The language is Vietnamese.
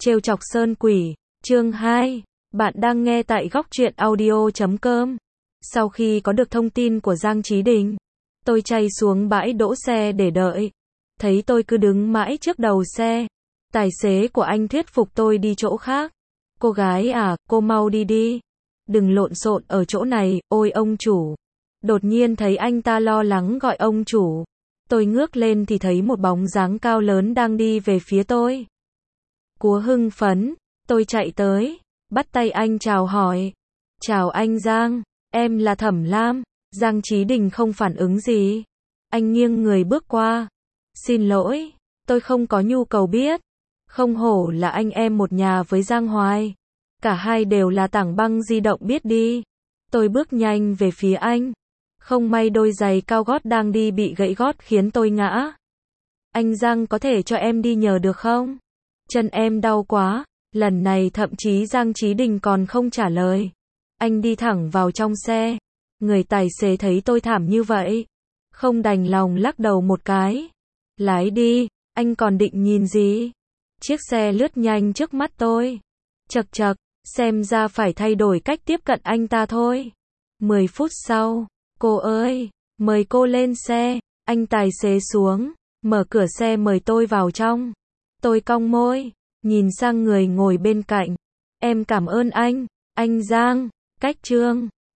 Trêu chọc Sơn Quỷ, chương 2. Bạn đang nghe tại góc truyện audio.com. Sau khi có được thông tin của Giang Chí Đình, tôi chạy xuống bãi đỗ xe để đợi. Thấy tôi cứ đứng mãi trước đầu xe. Tài xế của anh thuyết phục tôi đi chỗ khác. Cô gái à, cô mau đi đi. Đừng lộn xộn ở chỗ này, ôi ông chủ. Đột nhiên thấy anh ta lo lắng gọi ông chủ. Tôi ngước lên thì thấy một bóng dáng cao lớn đang đi về phía tôi. Cúa hưng phấn, tôi chạy tới, bắt tay anh chào hỏi. Chào anh Giang, em là Thẩm Lam. Giang Chí Đình không phản ứng gì. Anh nghiêng người bước qua. Xin lỗi, tôi không có nhu cầu biết. Không hổ là anh em một nhà với Giang Hoài. Cả hai đều là tảng băng di động biết đi. Tôi bước nhanh về phía anh. Không may đôi giày cao gót đang đi bị gãy gót khiến tôi ngã. Anh Giang có thể cho em đi nhờ được không? Chân em đau quá. Lần này thậm chí Giang Chí Đình còn không trả lời. Anh đi thẳng vào trong xe. Người tài xế thấy tôi thảm như vậy, không đành lòng lắc đầu một cái. Lái đi, anh còn định nhìn gì? Chiếc xe lướt nhanh trước mắt tôi. Chậc chậc, xem ra phải thay đổi cách tiếp cận anh ta thôi. 10 phút sau, cô ơi, mời cô lên xe. Anh tài xế xuống, mở cửa xe mời tôi vào trong. Tôi cong môi, nhìn sang người ngồi bên cạnh. Em cảm ơn anh Giang. Cách chương